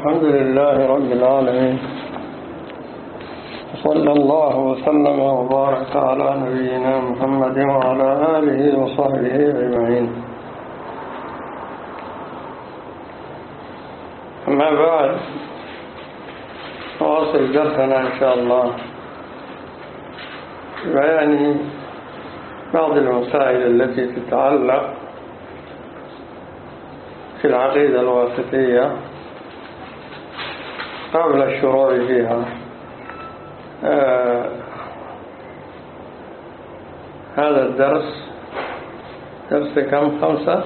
الحمد لله رب العالمين، صلى الله وسلم وبارك على نبينا محمد وعلى آله وصحبه أجمعين. أما بعد، نواصل درسنا إن شاء الله بيان بعض المسائل التي تتعلق في العقيدة الواسطية قبل الشروع فيها. هذا الدرس درس كم؟ 5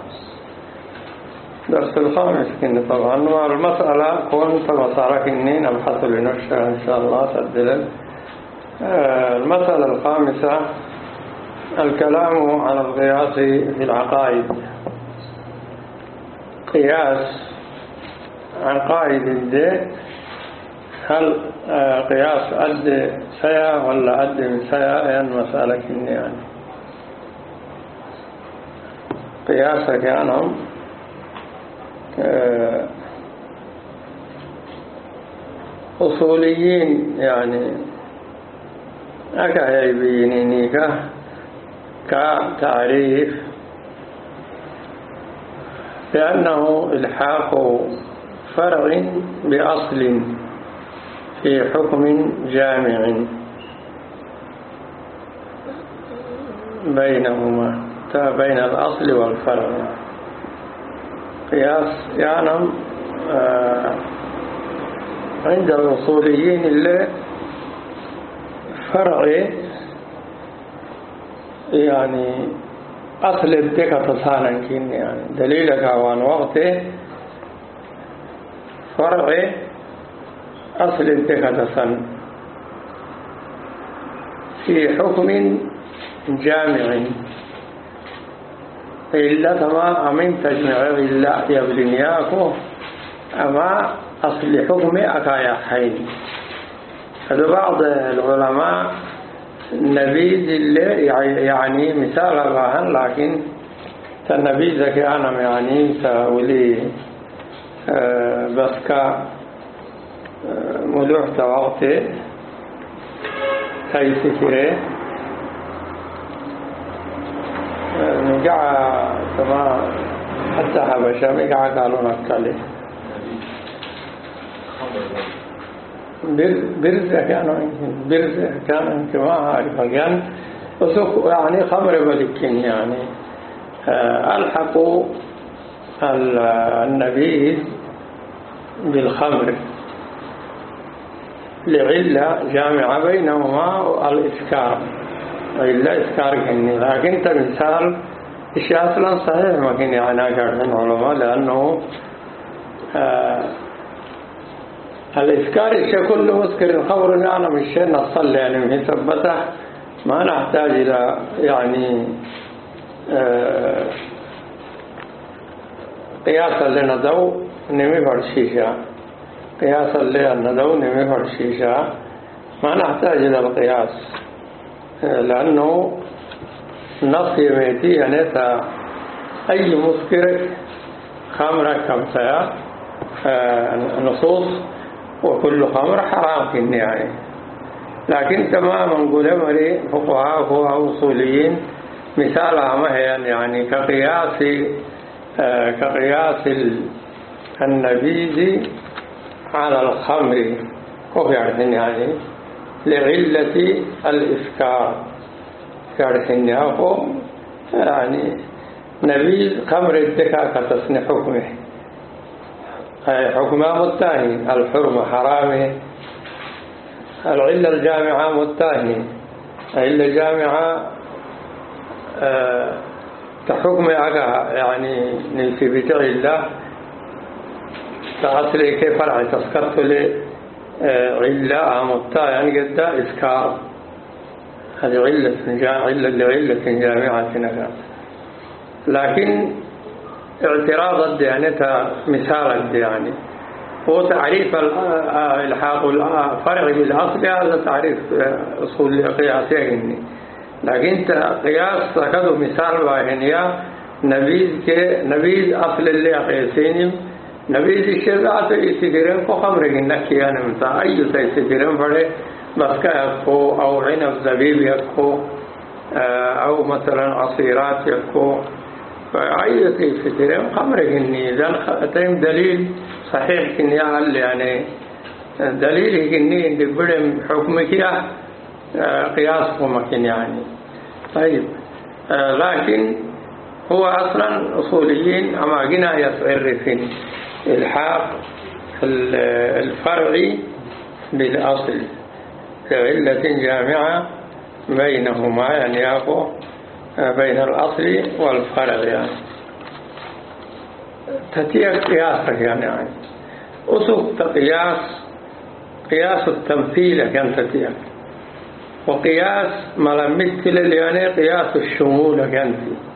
درس الخامس كني طبعا. والمسألة كنت مسارك إني نبحث لنشرها إن شاء الله تبدل. المسألة الخامسة الكلام على القياس في العقائد. قياس عقائد الدين، هل قياس أد سيا ولا أد من سيا؟ يعني مسألة كني يعني قياس كانهم أصوليين يعني أكا يبينيني كتعريف لأنه إلحاق فرع بأصل في حكم جامع بينهما بين الأصل والفرع. قياس يعني عند الأصوليين اللي فرع يعني أصل الدكة تصانا كين يعني دليلك عن وقته فرع أصل الدكة تصانا في حكم جامع إلا ما أمين تجمع إلا يبلنياكو أما أصل حكم أكايا حين. هذا بعض العلماء النبيذ اللي يعني مثال الرهن، لكن النبيذ كان يعني تولي بس كمدوح توقته تيسكره نقع كما حتى حبشا مقع قالوا نكالي برزة كان كما عارف كان يعني خمر ملكين يعني ألحقوا النبيذ بالخمر لعلة جامعة بينهما الإسكار، إلا إسكار كني. لكن تمثال الشيء أصلا صحيح ما كان يعني أكثر من علماء، لأنه الإسكار الشيء كله مسكر. الخمر يعني مش شيء نصلي يعني من ثبته، ما نحتاج إلى يعني قياسا لندو نمي فرشيشة، قياسا لندو نمي فرشيشة، ما نحتاج إلى القياس، لأنه نص يميتي يعني أي مسكر خمر كمسيا نصوص وكل خمر حرام في يعني. لكن تماما نقول مري فقهاء وأصوليين مثالها ما هي يعني كقياس النبيذ على الخمر وفي عرفين يعني لعلة الإسكار كارثينها يعني نبيذ خمر الدكا كتصني حكمه حكمه متاهي، الحرمة حرامه، العلة الجامعة متاهي، العلة الجامعة كحكم يعني في بتاع الله تأصلي كيف فرع تسكت لي علة متاهي يعني قد إسكار. هذه علة جامعة نكا. لكن اعتراض الديانة مثال يعني هو تعريف الحاق الفرع بالأصل، هذا تعريف أصول قياسي. لكن قياس تكذو مثال واحد نبيذ أصل اللي قياسين نبي الشذات يسكرين كو خمر إنك يعني مثلا أي يسكرين فله مسكة يكو أو عنب زبيب يكو أو مثلا عصيرات يكو فأي يسكرين خمر إني ذن دليل صحيح إني أقل يعني دليل إني إن بدم حكمك قياس ممكن يعني. طيب لكن هو أصلا أصوليين أما قنا يصعرفين الحاق الفرع بالأصل كعلة جامعة بينهما يعني أكو بين الأصل والفرع يعني تتيك قياسك يعني أسق قياس التمثيل كان تتيك وقياس ملمثل يعني قياس الشمول كان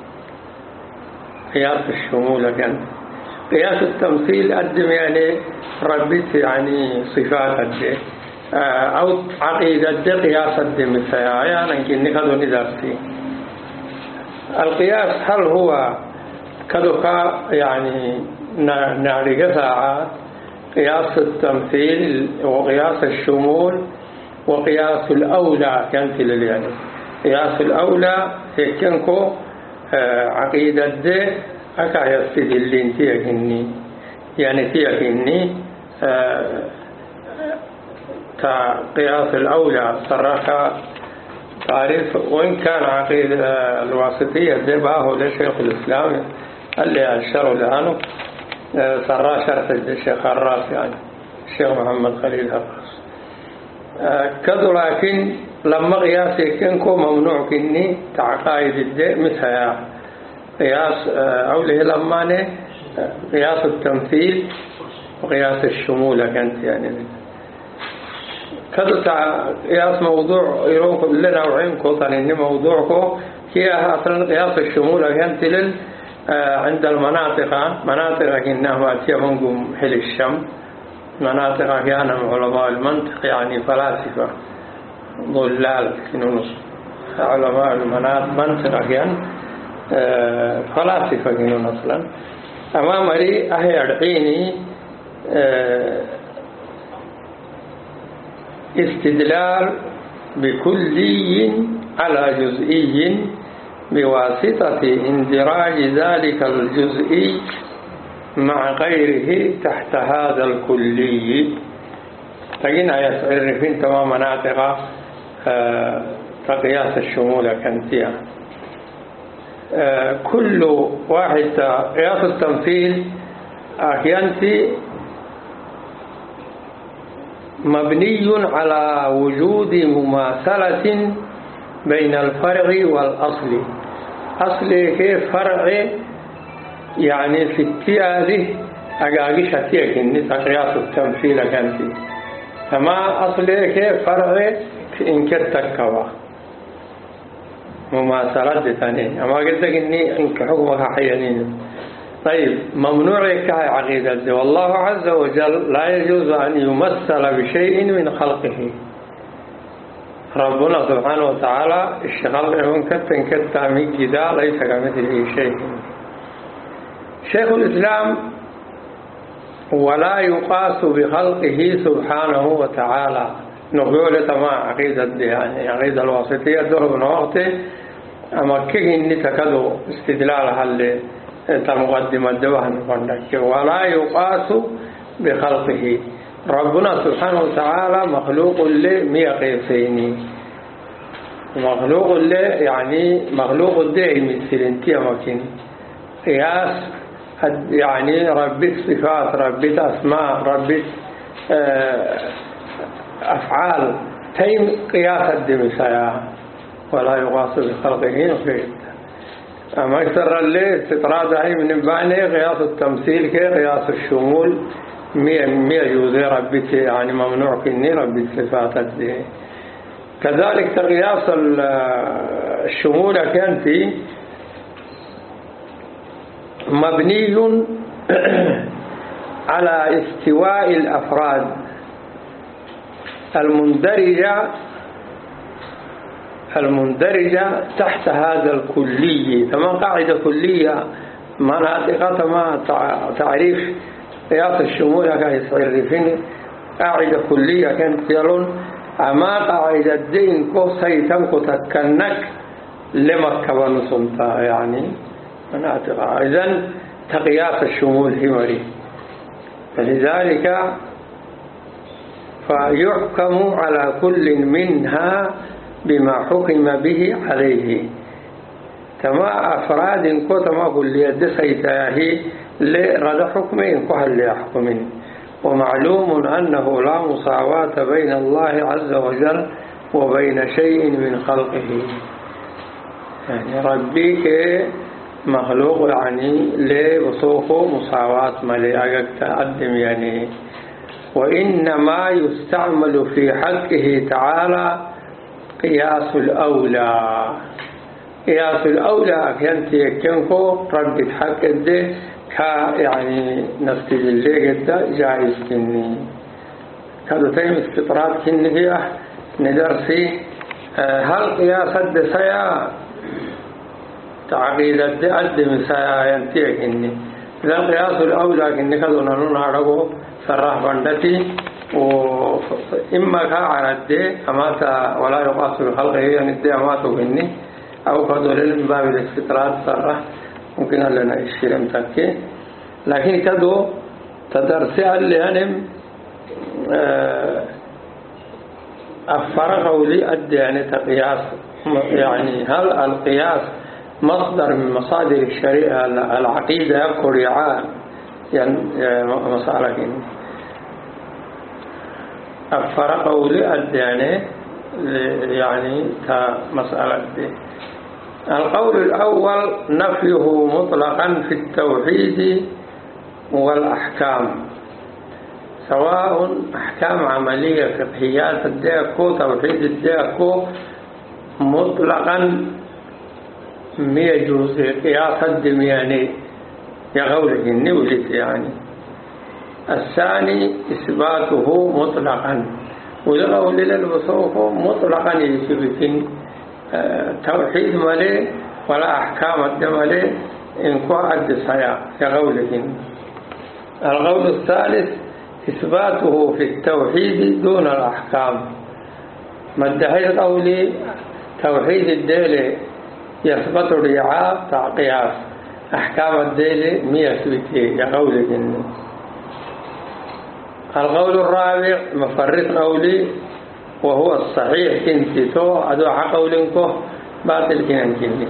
قياس الشمول كان قياس التمثيل قدم يعني ربيت يعني صفات قد أو عقيدة قياس قدم يعني كني كذو نذرتي القياس هل هو كذوك يعني نعرف ساعات قياس التمثيل وقياس الشمول وقياس الأولى كانت يعني قياس الأولى هيكنكو عقيدة دي أكا يستدلين تيكني يعني تيكني قياس الأولى صرح تعريف وإن كان عقيدة الواسطية دي باهو لشيخ الإسلام اللي أشاره لعنه صرح شرح الشيخ الراس يعني الشيخ محمد خليل الراس كذو لكن لما قياس يكنكو ممنوع كني تعقايد الدي مثل قياس أوله لما قياس التمثيل وقياس الشمول كانت يعني كذو قياس موضوع يروكم لنا وعينكم طالين موضوعكم هي أصلا قياس الشمول كانت عند مناطق إنها تيهم حل الشم مناطق كان علماء المنطق يعني فلاسفة ضلال كنونس علماء المنطق كان فلاسفة كنون أصلا أمام لي أهي أرعيني استدلال بكلي على جزئي بواسطة اندراج ذلك الجزئي مع غيره تحت هذا الكلي تجينا يسعرفين تمام مناطق قياس الشمول كنتيا كل واحد قياس التمثيل أحيانتي مبني على وجود مماثلة بين الفرع والأصل أصل كيف فرع يعني في التياذه أقاقش هتيك النساء قياس التمثيل كانت أما أصل كيف فرع إن كتك كوا مماثلة ثانية أما قلت لك إني إنك حكمك حيانين طيب ممنوع كهي عقيدة والله عز وجل لا يجوز أن يمثل بشيء من خلقه ربنا سبحانه وتعالى الشغل لهم كتا من جدا ليس كمثله شيء شيخ الإسلام ولا يقاس بخلقه سبحانه وتعالى نقول تما عقيدة يعني عقيدة الواسطية دور من وقته أما كيه إني تكدو استدلالها اللي تمقدم الدوهن ولا يقاس بخلقه ربنا سبحانه وتعالى مخلوق له ميقيسين مخلوق له يعني مخلوق له مثل انتيا مكين قياس يعني ربك صفات ربك أسماء ربك أفعال تيم قياس الدمسايا ولا يقاس بخلقه وكيف أما أكثر اللي استطراده من بعني قياس التمثيل كقياس الشمول مية يوزي ربك يعني ممنوع كني ربك صفات الدي كذلك قياس الشمول كانت مبني على استواء الأفراد المندرجة تحت هذا الكلي كما قاعدة كلية مناطق ما تعريف قياس الشمول كان يصير قاعدة كلية كانت يلون أما قاعدة الدين كو سيتم كو تكنك لمكة ونصمتها يعني مناطقها. إذن تقياس الشمول همري، فلذلك فيحكم على كل منها بما حكم به عليه. تما أفراد كو تما كلية دسيتاه لرد حكمين كو هل يحكمين. ومعلوم أنه لا مساواة بين الله عز وجل وبين شيء من خلقه، يعني ربك مخلوق يعني لوصوفه مساواة مليئة تقدم يعني. وإنما يستعمل في حقه تعالى قياس الأولى. قياس الأولى كانت يكنكو رد حق ده يعني نفس اللي قد جائز كني كادو تيم استطراد كني فيه ندرسي هل قياس الدسايا تعقيد الدم سايا ينتهي كني. إذا قياس الأولى كني كادو نرون عرقو سرح بندتي وإما كعرد دي أماتا ولا يقاس بخلقه يعني دي أماتو كني أو كادو للباب الاستطراد سرح ممكن لنا الشيء متأكد. لكن كدو تدرسي اللي أنم أفرقوا لي أدي يعني تقياس، يعني هل القياس مصدر من مصادر الشريعة العقيدة كريعان يعني مسألة أفرقوا لي أدي يعني مسألة دي. القول الأول نفيه مطلقا في التوحيد والأحكام، سواء أحكام عملية فقهيات الديكو توحيد الديكو مطلقا يجوز قياس الدمياني يقوله النولد يعني. الثاني إثباته مطلقا ولقول للوصوف مطلقا يثبت توحيد ملي ولا أحكام الدملي إن قعد سيا كقوله. القول الثالث إثباته في التوحيد دون الأحكام. مدحي قولي توحيد الديل يثبت ريعاب تعقياس، أحكام الديل ميثبته كقوله. القول الرابع مفرط قولي وهو الصحيح كنت تو أدوع قولنكو باطل كننكني.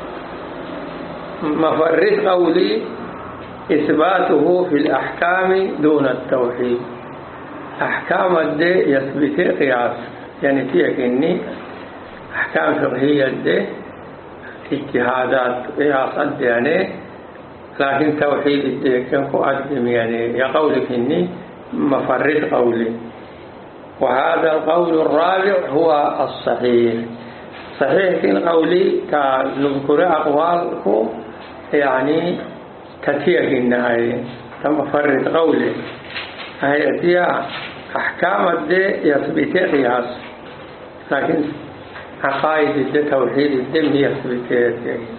مفرط قولي إثباته في الأحكام دون التوحيد. أحكام الدي يثبت قياس يعني تيكني أحكام فقهية الدي اجتهادات قياس الدي يعني، لكن توحيد الدي كنكو أدم يعني يقولك إني مفرط قولي. وهذا القول الرابع هو الصحيح. صحيح في قولي كنذكر أقوالكم يعني كثير النهاية تم فرد قولي هي أحكام الدين يثبت قياس، لكن عقائد الدين توحيد الدين يثبت.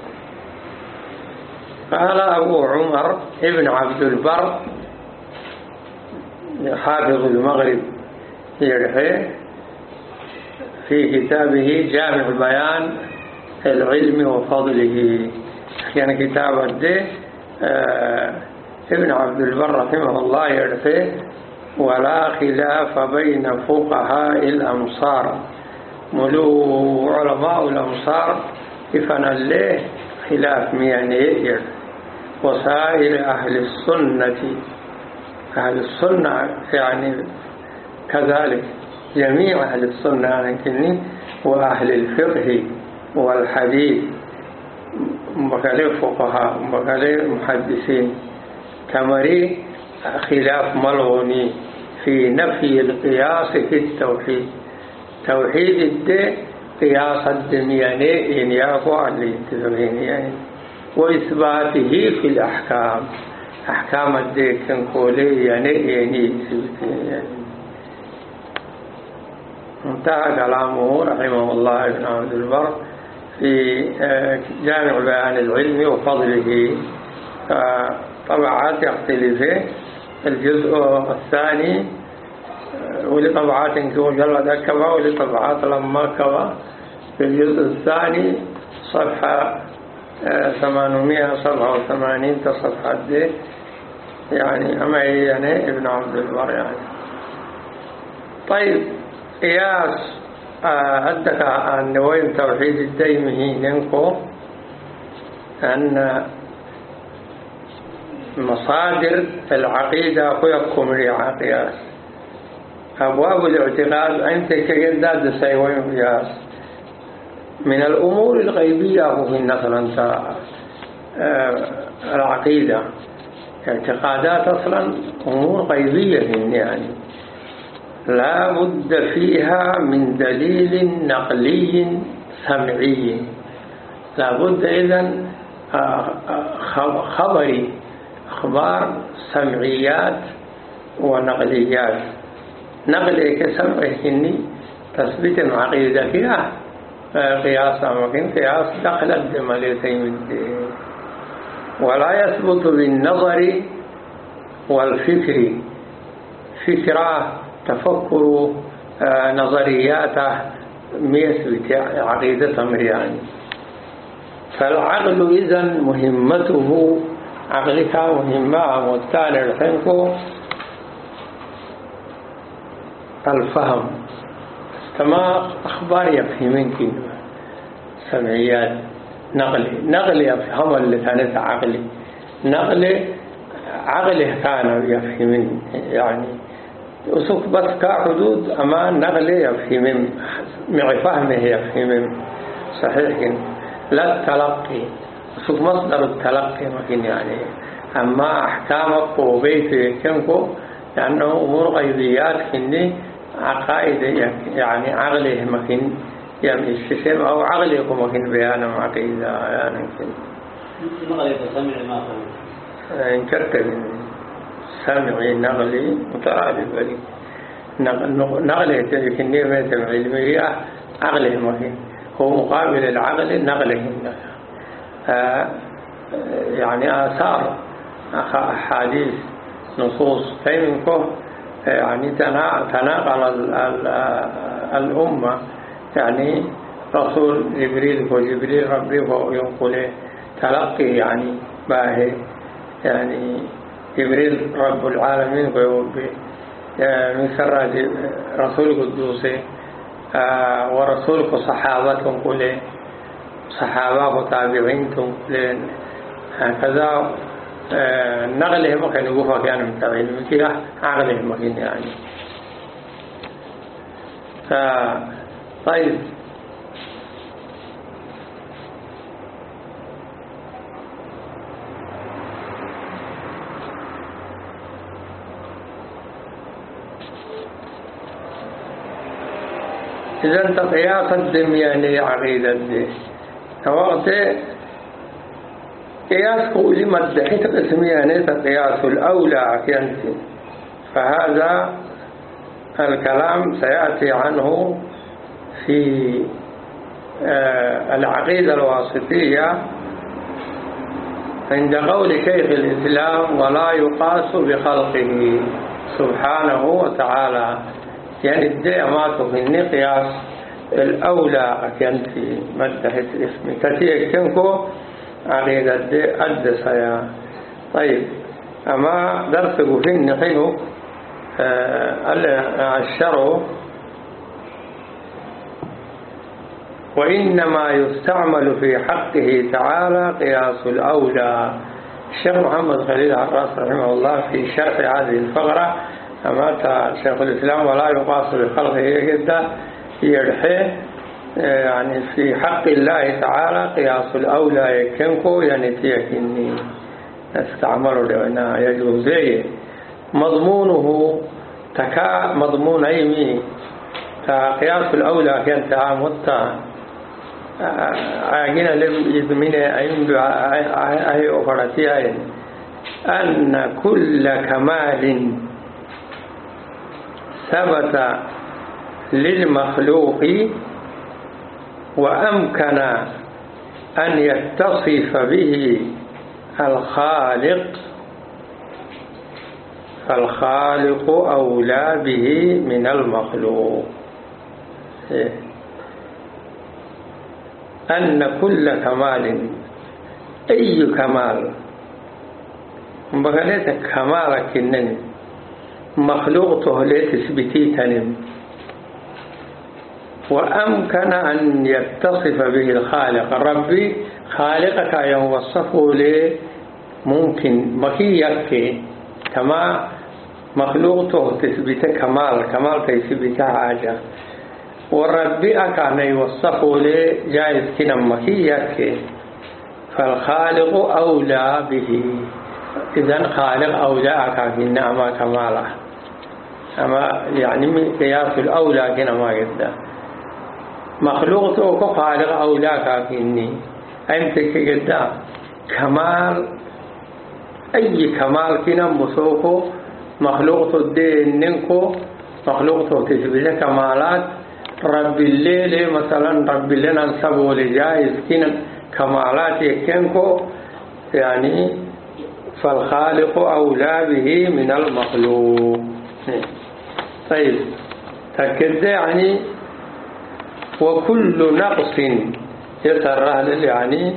قال أبو عمر ابن عبد البر حافظ المغرب يرحيه في كتابه جامع بيان العلم وفضله، يعني كتاب الدين ابن عبد البر رحمه الله يرحيه. ولا خلاف بين فقهاء الأمصار، ملو علماء الأمصار إفن الله خلاف ميانير. وسائر أهل السنة، أهل السنة يعني كذلك جميع أهل السنة يعني وأهل الفقه والحديث مكاليف فقهاء مكاليف محدثين كمري خلاف ملغوني في نفي القياس في التوحيد. توحيد الدين قياس الدمياني إن يقع يعني، وإثباته في الأحكام، أحكام الدين كنقولي يعني انتهى كلامه رحمه الله ابن عبد البر في جامع بيان العلم وفضله. طبعات يختلفه الجزء الثاني ولطبعات مجلد كذا ولطبعات لما كذا في الجزء الثاني صفحة 887 تصفحة دي يعني أما يعني ابن عبد البر يعني. طيب قياس عندك النوين توحيد الديمه ننكو أن مصادر العقيدة كيكم ريعة قياس أبواب الاعتقاد أنت كجداد سيوين قياس من الأمور الغيبية في مثلا العقيدة اعتقادات أصلا أمور غيبية يعني لا بد فيها من دليل نقلي سمعي، لا بد إذن خبري أخبار سمعيات ونقليات. نقلي كسمعي إني تثبت العقيدة فيها قياس ممكن قياس دخل الدماليتين الدين، ولا يثبت بالنظر والفكر فكرة تفكر نظرياته يثبت عقيدة مريان. فالعقل إذن مهمته عقلك مهمة والثاني الحنكو الفهم كما أخبار يفهمين كلمة سمعيات نقل يفهم اللي كانت عقلي نقل عقله كان يفهمين يعني وسوق بس كحدود أما نقل يفهمين مع فهمه يفهمين صحيح لا التلقي سوق مصدر التلقي ممكن يعني أما أحكامك وبيت كنكو لأنه أمور غيبيات كني عقائد يعني عقله ممكن يعني السيستم أو عقله ممكن بيان عقيدة يعني ممكن نقل تسمع ما قال انكرت سمعي نقلي مترادف ذلك نقله كني ما سمع المريء عقله ممكن هو مقابل العقل نقله يعني آثار أحاديث نصوص فيمكن يعني تناقل الأمة يعني رسول جبريل وجبريل ربي وينقل تلقي يعني باهي يعني جبريل رب العالمين من سر رسول قدوسي ورسولك صحابة تنقل صحابة وتابعين تنقل هكذا نقله مكان يقوفا كان متابعين مكيه عقله مكان يعني طيب إذا أنت قياس الدمياني عقيدة دي وقت قياس قولي مدحيت اسمياني قياس الأولى كنتي فهذا الكلام سيأتي عنه في العقيدة الواسطية عند قول شيخ الإسلام ولا يقاس بخلقه سبحانه وتعالى يعني الدعمات في النقياس الأولى كنتي مدحت اسمي كتير كنكو عقيدة الدسايا. طيب أما درسه في النقينه الشرع وإنما يستعمل في حقه تعالى قياس الأولى. الشيخ محمد خليل عراس رحمه الله في شرح هذه الفقرة أمات شيخ الإسلام ولا يقاس بخلقه جدا يرحيه يعني في حق الله تعالى قياس الأولى يكنكو يعني تيكني استعملوا لأنها يجوزي مضمونه تكا مضمون أيمي قياس الأولى كان تعامدتا عاقنا لم يضمن أي أفرتين أن كل كمال ثبت للمخلوق وأمكن أن يتصف به الخالق فالخالق أولى به من المخلوق. أن كل كمال أي كمال بغلت كمالك إنني مخلوق تهلي تثبتي تنم، وأمكن أن يتصف به الخالق. ربي خالقك يوصفه لي ممكن مكي يكفي كما مخلوق تثبت كمال تثبت حاجة، وربي أكان يوصفه لي جائز كنا مكي يكفي. فالخالق أولى به، إذن خالق أولى أكان أما كماله، أما يعني من قياس الأولى كنا ما يبدأ مخلوق توقع خالق أولى كافيني أنت كجدا كمال أي كمال كنا مسوقه مخلوق الدين ننكو مخلوق تثبت كمالات رب الليل مثلا رب الليل ننسبه لجائز كنا كمالات يكنكو يعني فالخالق أولى به من المخلوق. طيب تكد يعني وكل نقص يسره يعني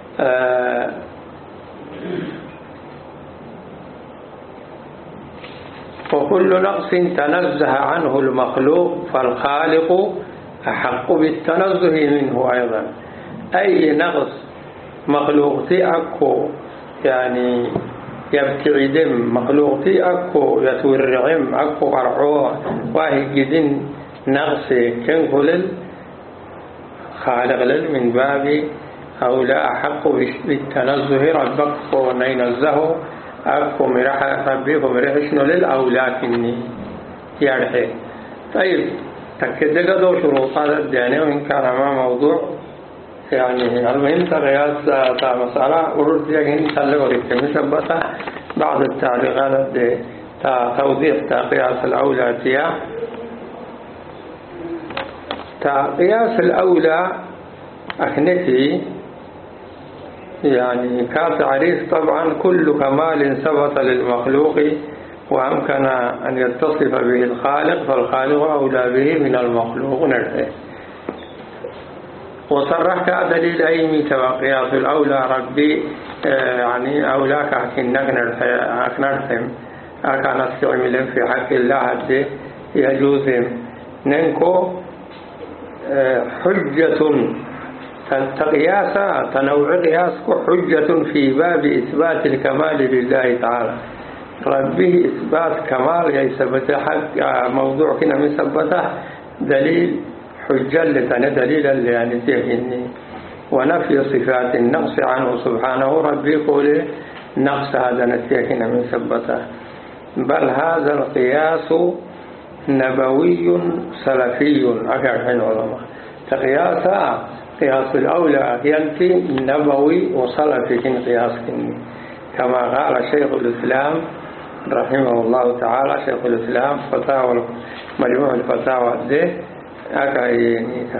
وكل نقص تنزه عنه المخلوق فالخالق أحق بالتنزه منه أيضا. أي نقص مخلوقتي أكو يعني يبتعد مخلوقتي أكو يتورعم أكو قرعوه واهي جدين نقص كنقل خالق من باب أولى أحق بالتنزه ربك ونينزه أكو مرح ربك ومرحشن للأولى كني يارحي. طيب تكدك دو شروطات الديانة وإن كان ما موضوع يعني المهم تغياس مسألة ورد يجين تلقوا مثبتة بعض التعليقات توضيح قياس الأولى فيها. قياس الأولى أكنتي يعني كتعريف طبعا كل كمال ثبت للمخلوق وأمكن أن يتصف به الخالق فالخالق أولى به من المخلوق نرفع. وصرح كدليل أيمي قياس الأولى ربي يعني أولاك أكنك نرفع أكان استعمل في حق الله يجوز ننكو حجة قياسا تنوع قياسك حجة في باب إثبات الكمال لله تعالى. ربه إثبات كمال يثبت حق موضوع كنا من ثبته دليل حجة لتنا دليلا يعني تهني ونفي صفات النقص عنه سبحانه ربي يقول نقص هذا نتيهنا من ثبته. بل هذا القياس نبوي سلفي أكثر من علماء قياس الأولى ينتي نبوي وسلفي قياس كما قال شيخ الإسلام رحمه الله تعالى. شيخ الإسلام فتاوى مجموع الفتاوى ده أكاينيكا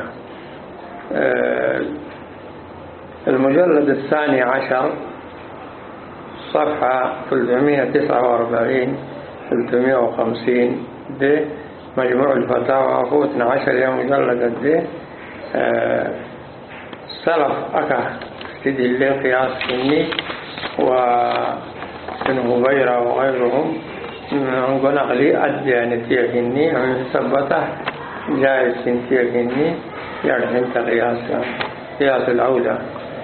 المجلد 12 صفحة 349 350 ده مجموع الفتاوى هو 12 يوم مجلد ده سلف أكا استدل قياس إني وابن هبيرة وغيرهم نقول أغلي الديانتية إني ثبته جائز سنتية إني يرحم قياس الأولى.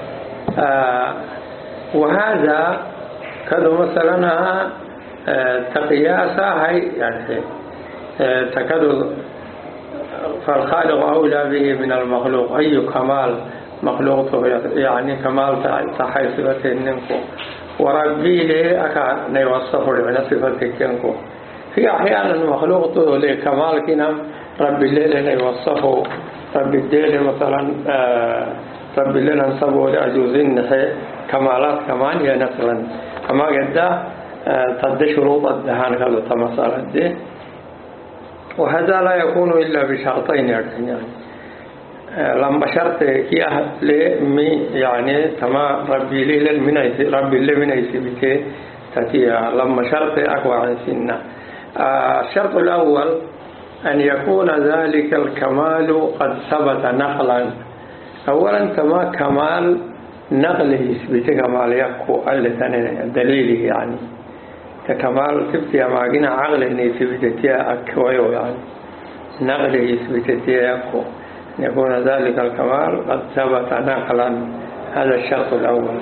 وهذا كذا مثلا تقياسا هاي يعني تكاد فالخالق أولى به من المخلوق. أي كمال مخلوق يعني كمال تحيثبته النمكو وربي لي أكا نيوصفه لعنا صفته كنكو. في أحيانا مخلوق لكمال كنا ربي الليل نيوصفه ربي الليل مثلا ربي الليل ننصبه لأجوزين كمالات كمان هي نسلا كما قد تد شروط الدهان كذا تمثال دي. وهذا لا يكون إلا بشرطين يعني لما شرط كيا لمي يعني تما ربي لي من ربي لي من يثبته تتيا لما شرط أقوى عن سنة. الشرط الأول أن يكون ذلك الكمال قد ثبت نقلا. أولا كما كمال نقله يثبت كمال يكو الدليل يعني كمال تبتيا ما قنا عقل إن يثبتيا أكويو يعني نقله يثبتيا يكو أن يكون ذلك الكمال قد ثبت نقلا. هذا الشرط الأول.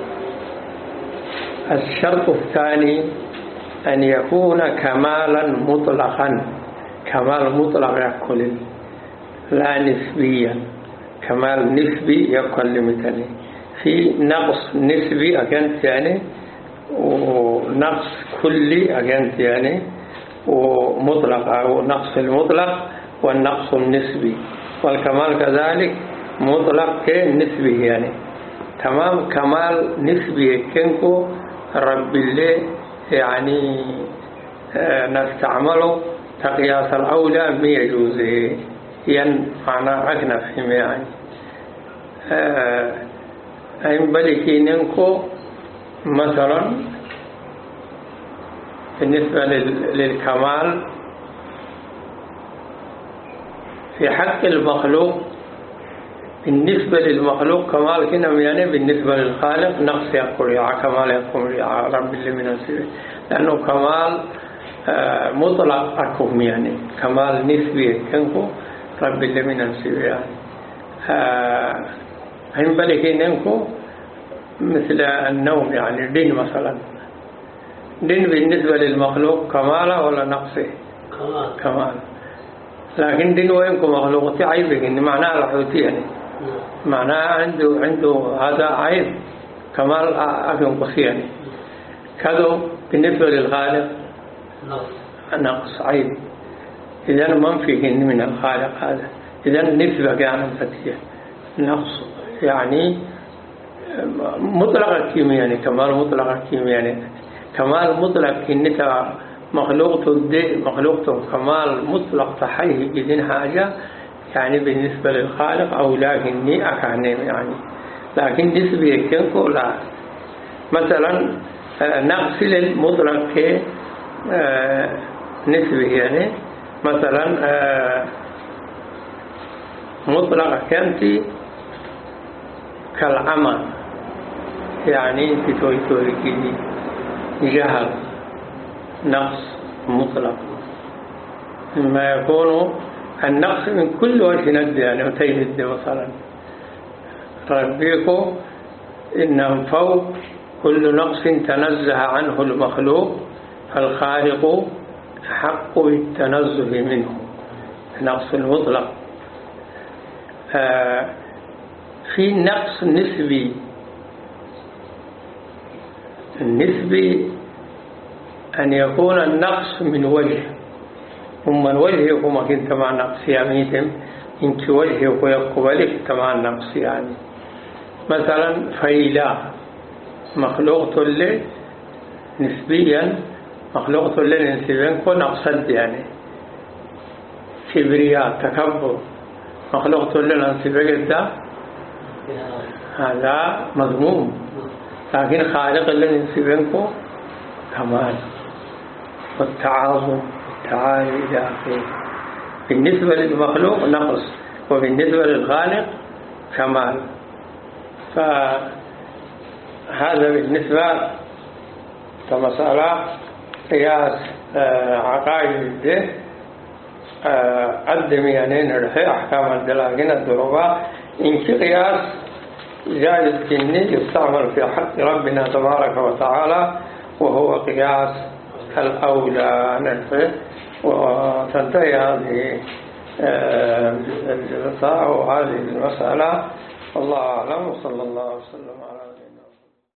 الشرط الثاني أن يكون كمالا مطلقا. كمال مطلق يكل لا نسبيا. كمال نسبي يكل مثلا في نقص نسبي أكنت يعني ونقص كلي أكنت يعني ومطلق أو نقص المطلق والنقص النسبي. والكمال كذلك مطلق كنسبي يعني تمام. كمال نسبي كنكو رب الله يعني نستعمله تقياس الأولى ما يجوزه ين معنى أكنف يعني أين بلكينكو مثلا بالنسبة للكمال في حق المخلوق بالنسبة للمخلوق كمال كنا يعني بالنسبة للخالق نقص يقول يا كمال يقول يا رب اللي من السبيل لأنه كمال مطلق أكم يعني كمال نسبي كنكو رب اللي من السبيل يعني هم بلكينكو مثل النوم يعني دين مثلا دين بالنسبة للمخلوق كمال ولا نقصه كمال. لكن دين وينكو مخلوق عيبه إن معناه الحوتي يعني معناه عنده هذا عيب كمال أكم قصي يعني كذو بالنسبة للخالق نقص عيب. إذا منفي من الخالق هذا إذا نسبة يعني فتية نقص يعني مطلق الكيمياء يعني كمال مطلق الكيمياء يعني كمال مطلق إنك مخلوقته كمال مطلق تحيه بدين حاجة يعني بالنسبة للخالق أو لكني أكاني يعني لكن نسبة كنكو لا. مثلا نقص للمطلق نسبة يعني مثلا مطلق كنتي كالعمى يعني في توي كذي جهل نقص مطلق ما يكون النقص من كل وجه ند يعني وتيهد مثلا ربيكم إنهم فوق كل نقص تنزه عنه المخلوق فالخالق حق بالتنزه منه نقص المطلق. في نقص نسبي النسبي أن يكون النقص من وجه ومن وجهه ما كنت مع نقص يميتم إنك وجهه ويقبلك مع النقص يعني مثلا فإله مخلوق له نسبيا مخلوق له نسبيا كون أقصد يعني كبرياء تكبر مخلوق له نسبيا هذا مذموم. لكن خالق له نسبيا كمال والتعاظم والتعالي إلى آخره. بالنسبة للمخلوق نقص وبالنسبة للخالق كمال. فهذا بالنسبة كمسألة قياس عقائد قدم يعني نرحي أحكام الدلاغين الدروبة إن قياس جائز كني يستعمل في حق ربنا تبارك وتعالى وهو قياس الأولى نرحي. وتنتهي هذه الجلسة وهذه المسألة والله أعلم وصلى الله وسلم على